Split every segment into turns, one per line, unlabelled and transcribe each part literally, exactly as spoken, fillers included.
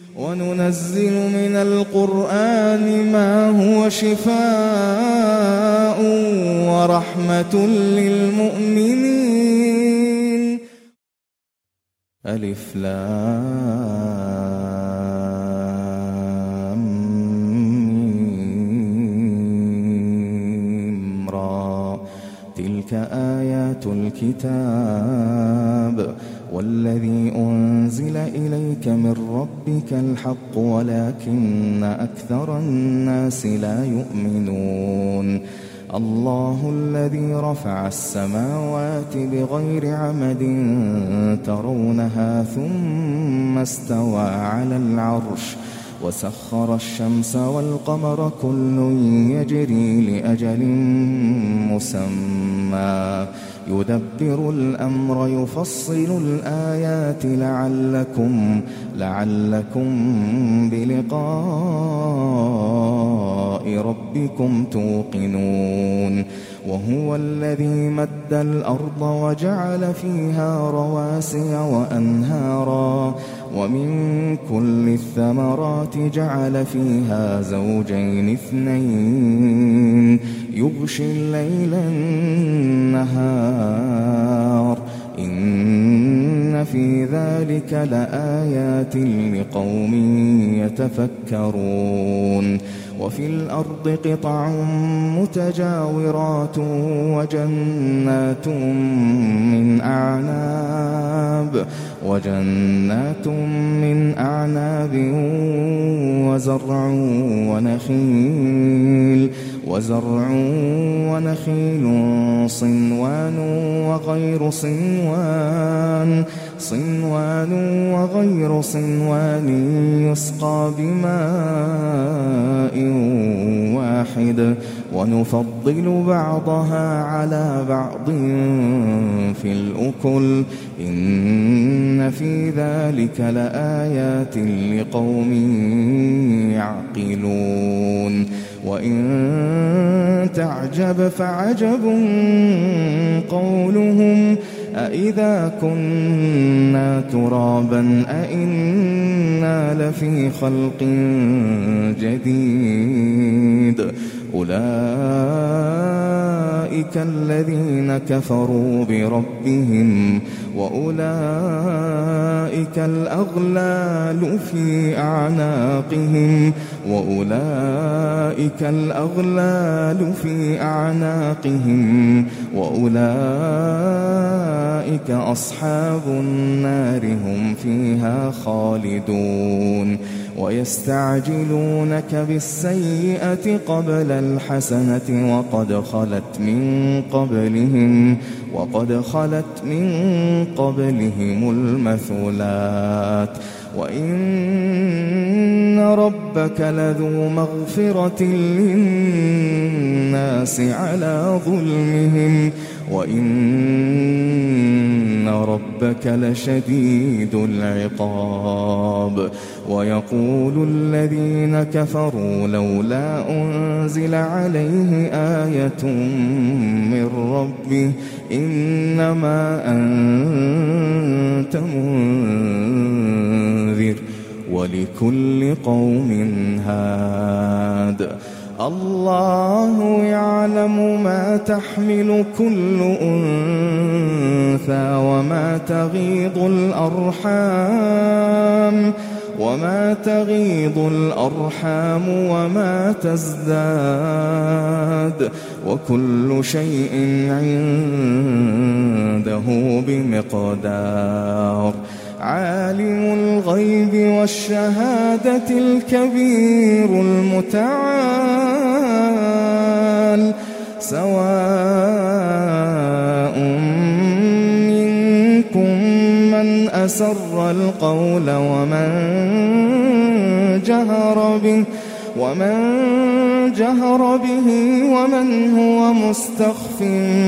وننزل من القرآن ما هو شفاء ورحمة للمؤمنين. ألف لام ميم را تلك آيات الكتاب والذي أنزل إليك من ربك الحق ولكن أكثر الناس لا يؤمنون. الله الذي رفع السماوات بغير عمد ترونها ثم استوى على العرش وسخر الشمس والقمر كل يجري لأجل مسمى يدبر الأمر يفصل الآيات لعلكم لعلكم بلقاء ربكم توقنون. وهو الذي مد الأرض وجعل فيها رواسي وأنهارا ومن كل الثمرات جعل فيها زوجين اثنين يغشي الليل النهار إن في ذلك لآيات لقوم يتفكرون. وفي الأرض قطع متجاورات وجنات من أعناب وجنات من أعناب وزرع ونخيل وزرع ونخيل صنوان وغير صنوان صنوان وغير صنوان يسقى بماء واحد ونفضل بعضها على بعض في الأكل إن في ذلك لآيات لقوم يعقلون. وإن تعجب فعجب قولهم أإذا كنا ترابا أإنا لفي خلق جديد أولئك الذين كفروا بربهم وأولئك الأغلال في أعناقهم وأولئك الأغلال في أعناقهم وأولئك أصحاب النار هم فيها خالدون. ويستعجلونك بالسيئة قبل الحسنة وقد خلت من قبلهم وقد خلت من قبلهم المثلات وإن ربك لذو مغفرة للناس على ظلمهم وإن ربك لشديد العقاب. ويقول الذين كفروا لولا أنزل عليه آية من ربه إنما أنت منذر ولكل قوم هاد. الله يعلم ما تحمل كل أنثى وما تغيض الأرحام وما تغيض الأرحام وما تزداد وكل شيء عنده بمقدار. عالم الغيب والشهادة الكبير المتعال سواء منكم من أسر القول ومن جهر به ومن جهر به ومن هو مستخف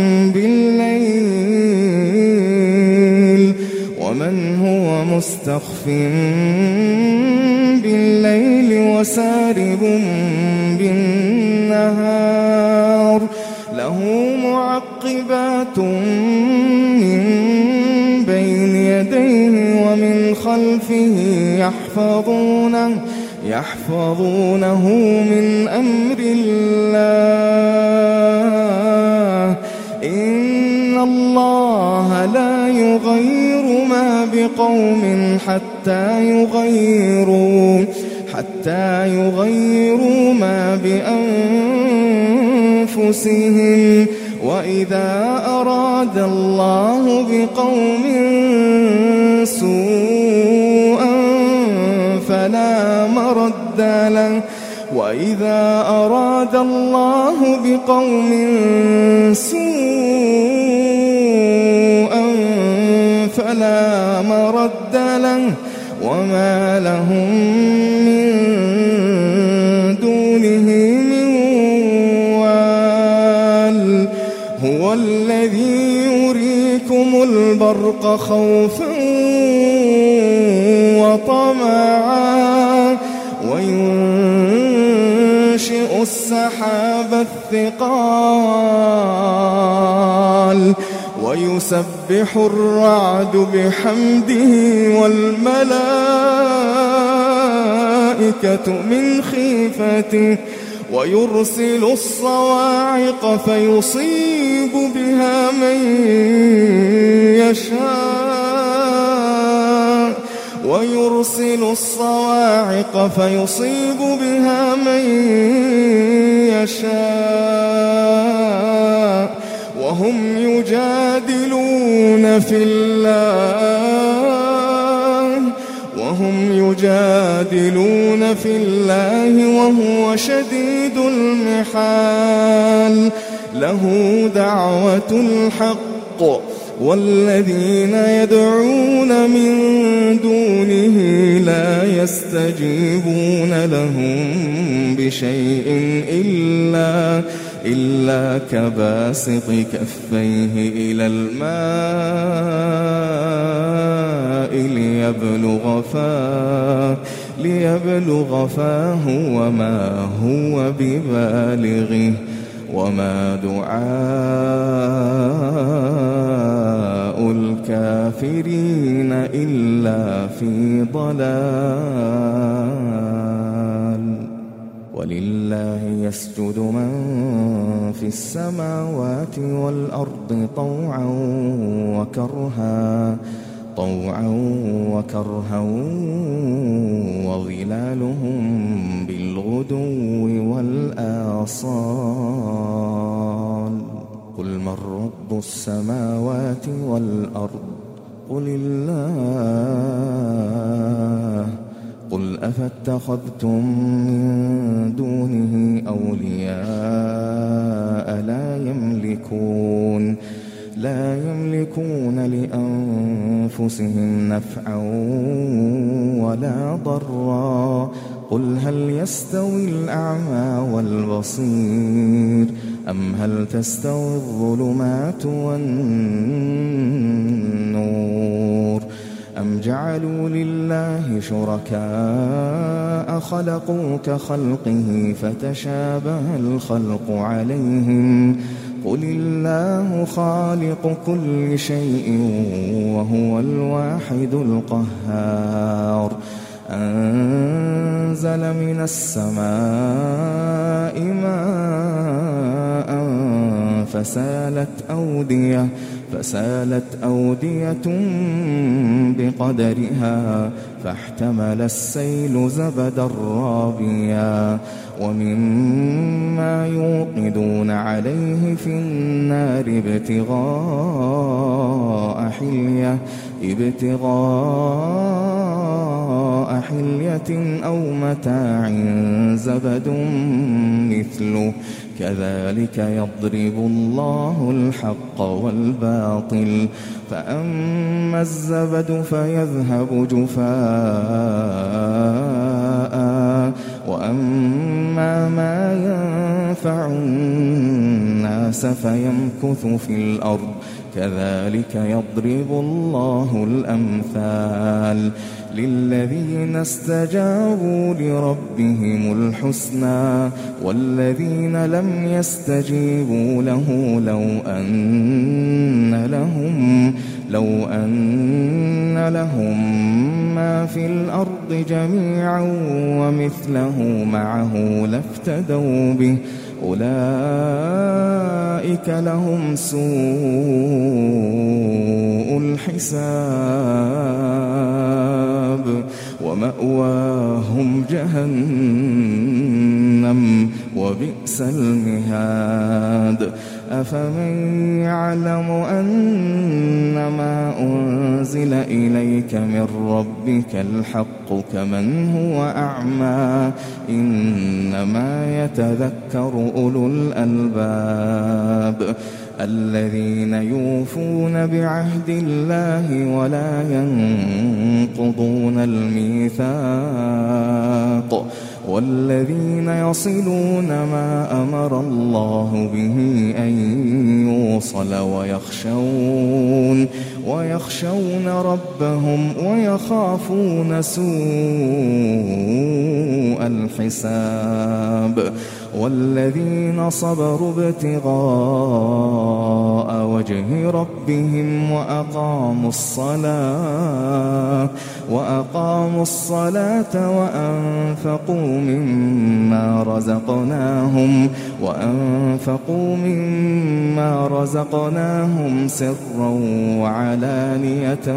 بالليل ومن هو مستخف بالليل وسارب بالنهار له معقبات من بين يديه ومن خلفه يحفظونه يحفظونه يحفظونه من أمر الله إن الله لا يغير ما بقوم حتى يغيروا حتى يغيروا ما بأنفسهم وإذا أراد الله بقوم سوءا فلا مرد له وإذا أراد الله بقوم سوءا فلا مرد له وما لهم من دونه من وال هو الذي يريكم البرق خوفا وطمعا وينشئ السحاب الثقال ويسبح الرعد بحمده والملائكة من خيفته ويرسل الصواعق فيصيب بها من يشاء ويرسل الصواعق فيصيب بها من يشاء وهم يجادلون في الله وهم يجادلون في الله وهو شديد المحال له دعوة الحق والذين يدعون من دونه لا يستجيبون لهم بشيء إلا إلا كباسط كفيه إلى الماء ليبلغ فاه ليبلغ فاه وما هو ببالغه وما دعاء الكافرين إلا في ضلال ولله يسجد من في السماوات والأرض طوعا وكرها طوعا وكرها وظلالهم بالغدو والآصال قل من رب السماوات والأرض قل الله قل أفاتخذتم من دونه أولياء لا يملكون لا يملكون لأنفسهم نفعا ولا ضرا قل هل يستوي الأعمى والبصير أم هل تستوي الظلمات والنور أم جعلوا لله شركاء خلقوا كخلقه فتشابه الخلق عليهم قل الله خالق كل شيء وهو الواحد القهار أنزل من السماء ماء فسالت أودية فسالت أودية بقدرها فاحتمل السيل زبدا رابيا ومما يوقدون عليه في النار ابتغاء حلية ابتغاء حلية أو متاع زبد مثله كذلك يضرب الله الحق والباطل فأما الزبد فيذهب جفاء وأما ما ينفع الناس فيمكث في الأرض كذلك يضرب الله الأمثال للذين استجابوا لربهم الحسنى والذين لم يستجيبوا له لو أن لهم لو أن لهم ما في الأرض جميعا ومثله معه لافتدوا به أولئك لهم سوء الحساب ومأواهم جهنم وبئس المهاد أفمن يعلم أنما أنزل إليك من ربك الحق كمن هو أعمى إنما يتذكر أولو الألباب الذين يوفون بعهد الله ولا ينقضون الميثاق والذين يصلون ما أمر الله به أن يوصل ويخشون ويخشون ربهم ويخافون سوء الحساب والذين صبروا ابتغاء وجه ربهم وأقاموا الصلاة وأقاموا الصلاة وأنفقوا مما رزقناهم وأنفقوا مما رزقناهم سرا وعلانية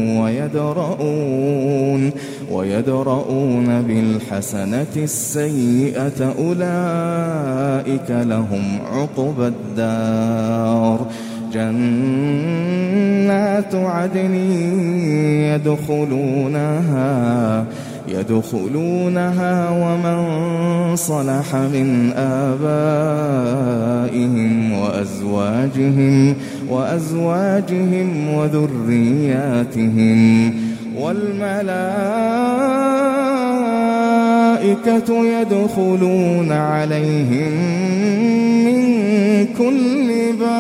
ويدرؤون ويدرؤون بالحسنة السيئة أولئك لهم عقبى الدار جنات عدن يدخلونها يدخلونها ومن صلح من آبائهم وأزواجهم وأزواجهم وذرياتهم والملائكة يدخلون عليهم من كل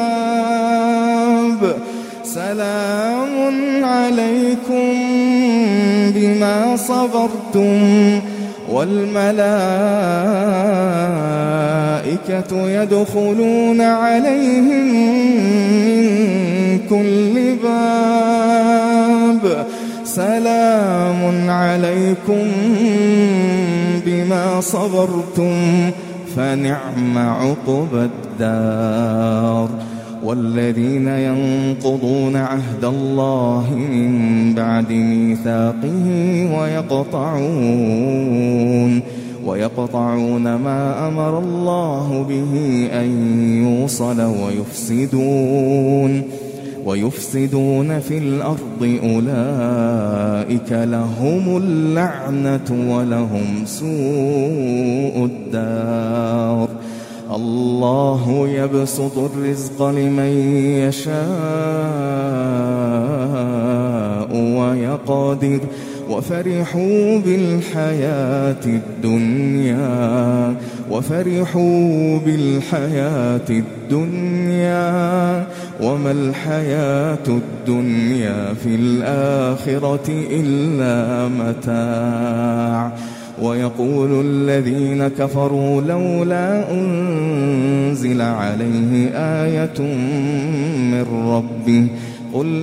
باب سلام عليكم بما صبرتم والملائكة يدخلون عليهم من كل باب سلام عليكم بما صبرتم فنعم عقبى الدار والذين ينقضون عهد الله من بعد ميثاقه ويقطعون ويقطعون ما أمر الله به أن يوصل ويفسدون ويفسدون في الأرض أولئك لهم اللعنة ولهم سوء الدار الله يبسط الرزق لمن يشاء ويقدر وفرحوا بالحياة الدنيا وفرحوا بالحياة الدنيا وما الحياة الدنيا في الآخرة إلا متاع ويقول الذين كفروا لولا أنزل عليه آية من ربه قل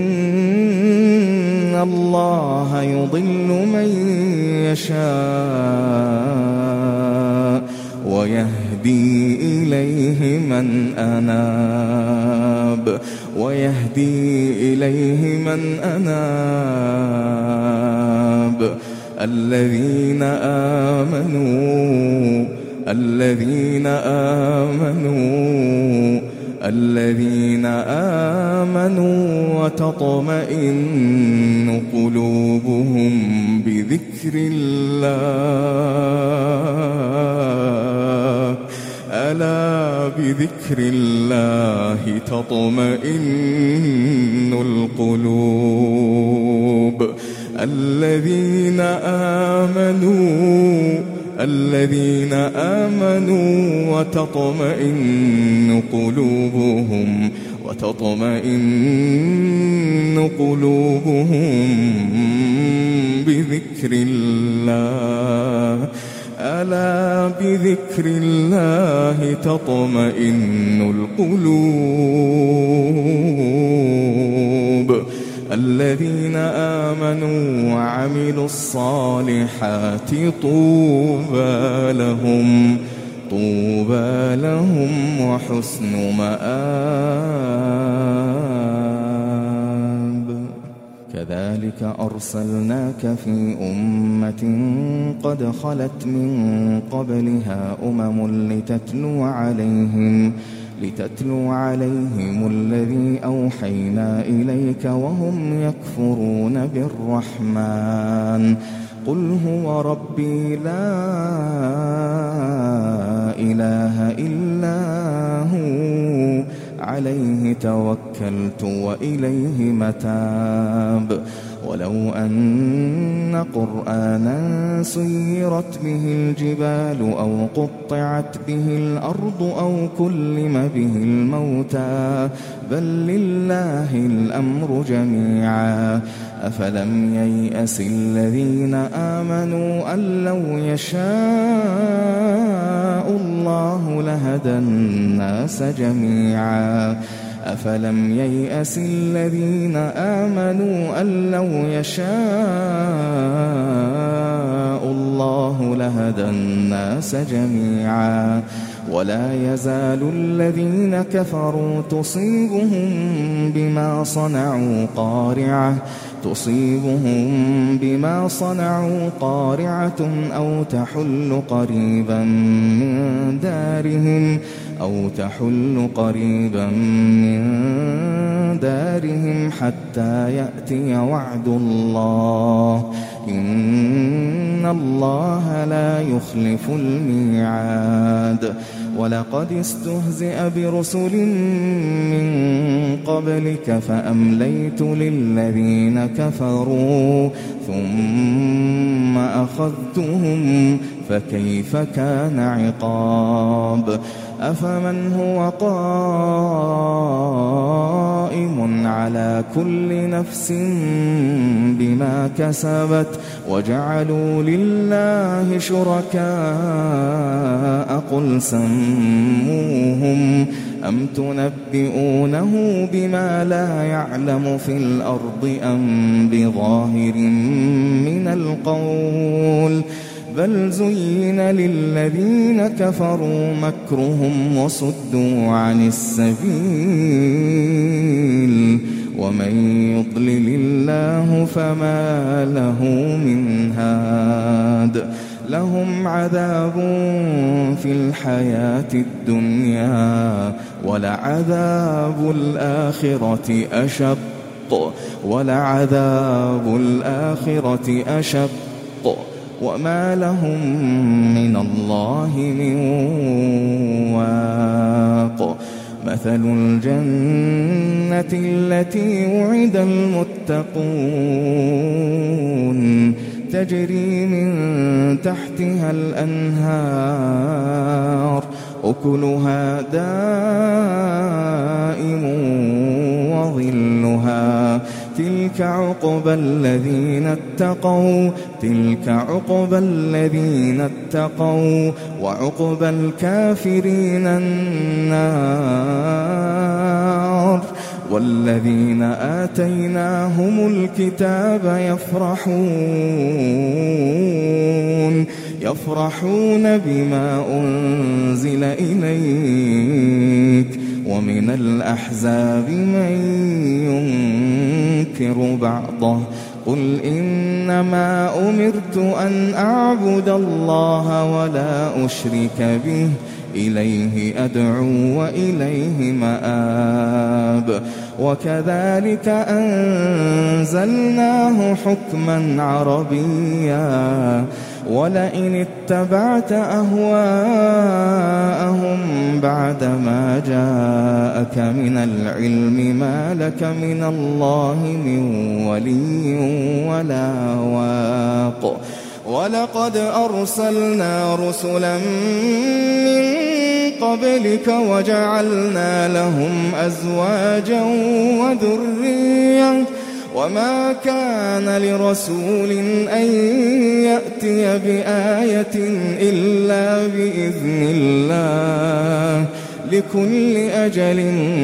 إن الله يضل من يشاء ويهدي إليه من أناب ويهدي إليه من أناب الذين آمنوا الذين آمنوا الذين آمنوا وتطمئن قلوبهم بذكر الله ألا بذكر الله تطمئن القلوب الذين آمنوا الذين آمنوا وتطمئن قلوبهم وتطمئن قلوبهم بذكر الله ألا بذكر الله تطمئن القلوب الذين آمنوا وعملوا الصالحات طوبى لهم طوبى لهم وحسن مآب. كذلك أرسلناك في أمة قد خلت من قبلها أمم لتتلو عليهم لتتلو عليهم الذي أوحينا إليك وهم يكفرون بالرحمن قل هو ربي لا إله إلا هو عليه توكلت وإليه متاب. ولو أن قرآنا سيرت به الجبال أو قطعت به الأرض أو كلم به الموتى بل لله الأمر جميعا أفلم ييأس الذين آمنوا أن لو يشاء الله لهدى الناس جميعا أفلم ييأس الذين آمنوا أن لو يشاء الله لهدى الناس جميعا ولا يزال الذين كفروا تصيبهم بما صنعوا قارعة تصيبهم بما صنعوا قارعة أو تحل قريبا من دارهم أو تحل قريبا من دارهم حتى يأتي وعد الله إن الله لا يخلف الميعاد. ولقد استهزئ برسل من قبلك فأمليت للذين كفروا ثم أخذتهم فكيف كان عقاب. أفمن هو قائم على كل نفس بما كسبت وجعلوا لله شركاء قل سموهم أم تنبئونه بما لا يعلم في الأرض أم بظاهر من القول بل زين للذين كفروا مكرهم وصدوا عن السبيل ومن يضلل الله فما له من هاد. لهم عذاب في الحياة الدنيا ولعذاب الآخرة أشق ولعذاب الآخرة أشق وما لهم من الله من واق. مثل الجنة التي وعد المتقون تجري من تحتها الأنهار أكلها دائم وظلها تلك عقبى الذين اتقوا تلك عقبى الذين اتقوا وعقبى الكافرين النار. والذين آتيناهم الكتاب يفرحون يفرحون بما أنزل إليك ومن الأحزاب من ينكر بعضه قل إنما أمرت أن أعبد الله ولا أشرك به إليه أدعو وإليه مآب. وكذلك أنزلناه حكما عربيا ولئن اتبعت أهواءهم بعدما جاءك من العلم ما لك من الله من ولي ولا واق. ولقد أرسلنا رسلا من قبلك وجعلنا لهم أزواجا وذرية وما كان لرسول أن يأتي بآية إلا بإذن الله لكل أجل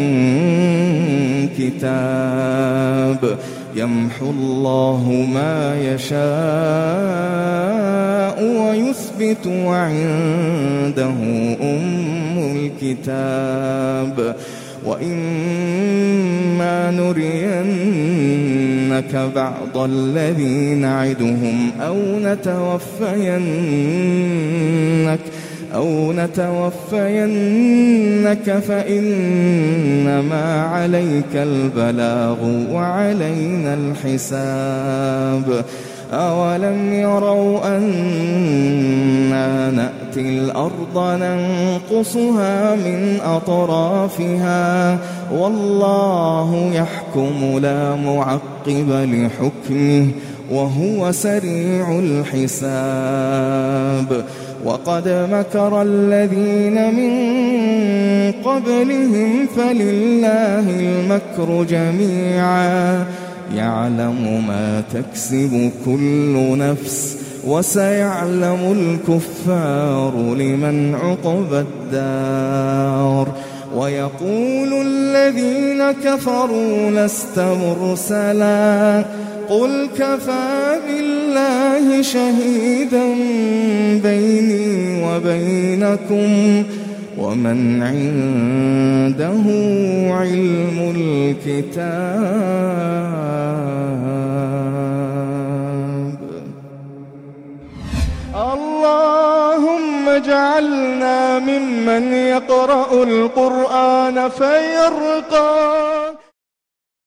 كتاب يمحو الله ما يشاء ويثبت وعنده أم الكتاب وإما نرينك بعض الذي نعدهم أو نتوفينك أو نتوفينك فإنما عليك البلاغ وعلينا الحساب أولم يروا أنا نأتي الأرض ننقصها من أطرافها والله يحكم لا معقب لحكمه وهو سريع الحساب وقد مكر الذين من قبلهم فلله المكر جميعا يعلم ما تكسب كل نفس وسيعلم الكفار لمن عقبى الدار ويقول الذين كفروا لست مرسلا قل كفى بالله شهيدا بيني وبينكم ومن عنده علم الكتاب. اللهم اجعلنا ممن يقرأ القرآن فيرقى